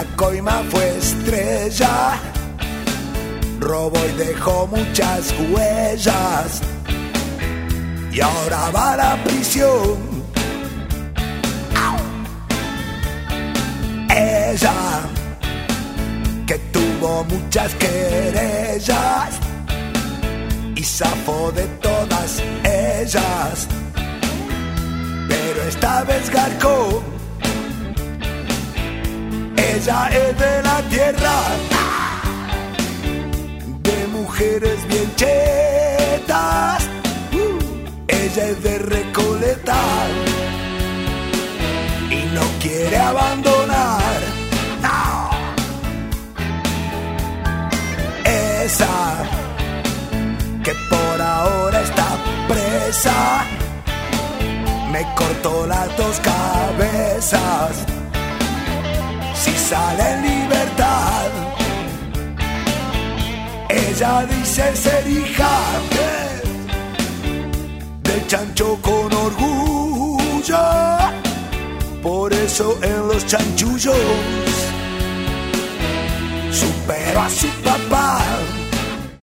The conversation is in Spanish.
la coima fue estrella, robó y dejó muchas huellas, y ahora va a la prisión. Ella, que tuvo muchas querellas y zafó de todas ellas, pero esta vez garcó. Ella es de la tierra, de mujeres bien chetas. Ella es de Recoleta y no quiere abandonar. No. Esa que por ahora está presa, me cortó las dos cabezas. Si sale en libertad, ella dice ser hija del chancho con orgullo. Por eso en los chanchullos superó a su papá.